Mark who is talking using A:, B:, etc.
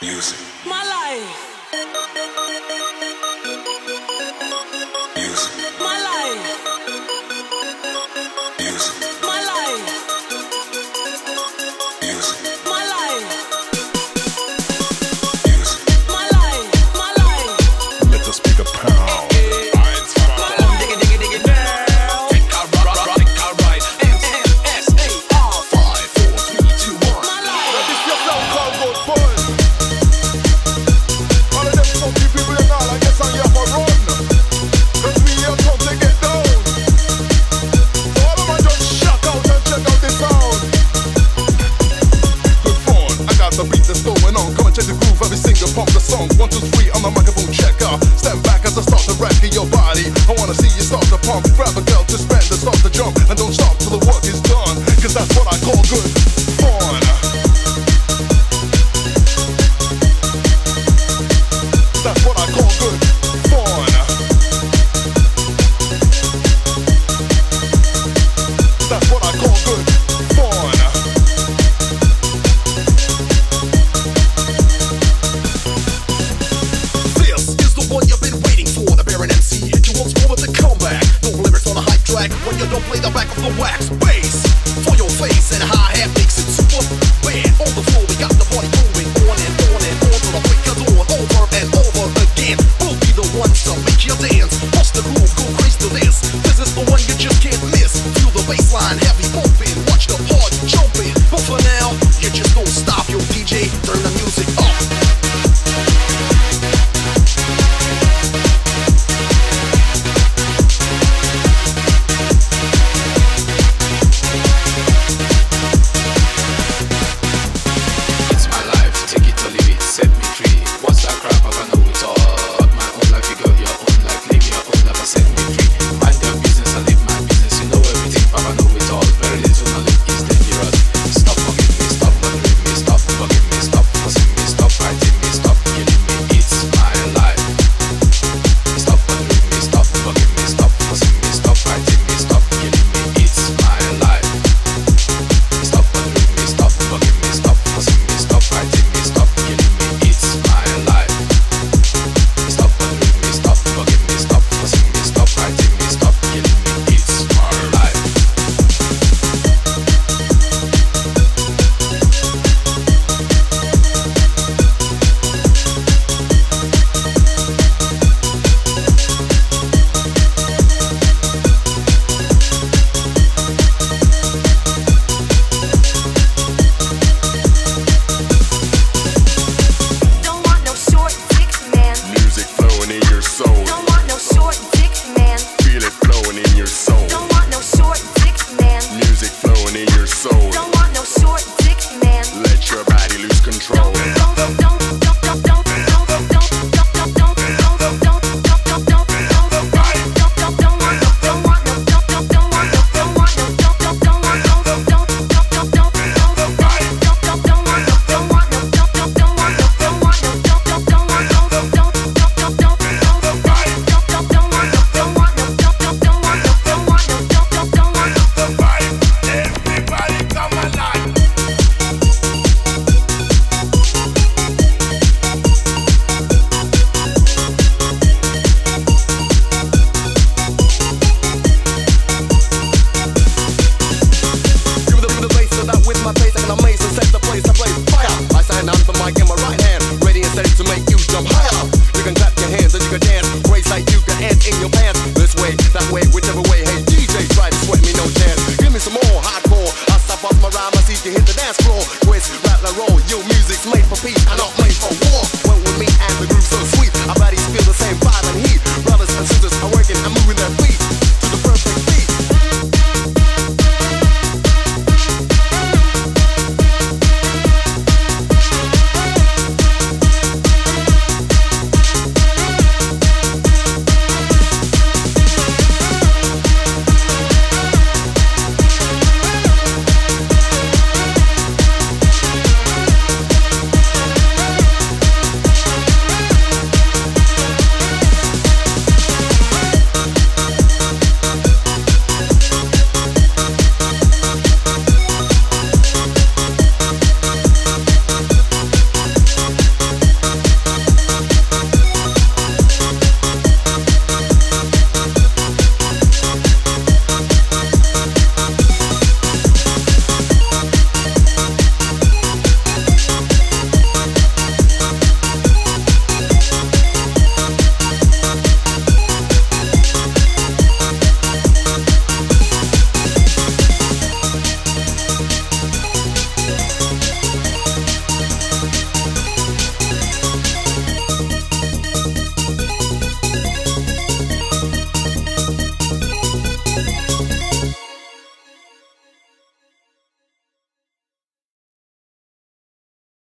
A: Music.
B: My life.
A: Music.
B: My life.
A: Music.
B: My life.
A: Music.
B: My life.
A: Music.
B: My life. My life.
C: Let the speaker pound.
B: Digga, digga, digga, down.
D: Take a ride. M-M-S-A-R 5, 4, 3, 2, 1.
B: My life.
C: This your sound called Good Fun. All of them funky people in all, I guess I'm here for run. Cause we here come to get down. So all of them just shock out and check out the sound. Good fun, I got the beat that's going on. Come and check the groove, every single pump the song. 1, 2, 3 on the microphone checker. Stand back as I start to rock in your body. I wanna see you start to pump. Grab a girl to spend and start to jump. And don't stop till the work is done. Cause that's what I call good fun. That's what I call good fun. That's what I call good fun.
D: This is the one you've been waiting for. The Baron MC hit you once more with the comeback. No lyrics on a hype track when you don't play the back of the wax. Bass for your face and hi-hat makes it super bad. On the floor we got the party moving on and on and on till the break of dawn. Over and over again. We'll be the ones to make you dance. Bust the groove, go crazy to this. This is the one you just can't miss. Feel the bassline heavy bumping. Watch the party jumping. But for now, you just don't stop. Yo DJ, turn the music up.
E: It's my life, take it or leave it, set me free. What's that crap? I know it all. My own life, you got your own life, live your own life, and set me free. Mind your business, I live my business. You know everything, Papa know it all. Very little knowledge is dangerous. Stop fucking me, stop bothering me, stop bugging me, stop fussing me, stop fighting me, stop killing me. It's my life. Stop bothering me, stop bugging me, stop fussing me, stop fighting me, stop killing me. It's my life. Stop bothering me, stop bugging me, stop fussing me, stop fighting me, stop killing me. It's my life. Stop bothering me, stop bugging me, stop fussing me, stop fighting me, stop killing me. It's my life.
F: Don't want no short dicks, man.
C: Music flowing in your soul.
F: Don't want no short dicks, man.
C: Feel it flowing in your soul.
F: Don't want no short dicks, man.
C: Music flowing in your soul.
F: Don't want no short dicks, man.
C: Let your body lose control.
A: Everybody come alive.
D: Give the bass so that with my face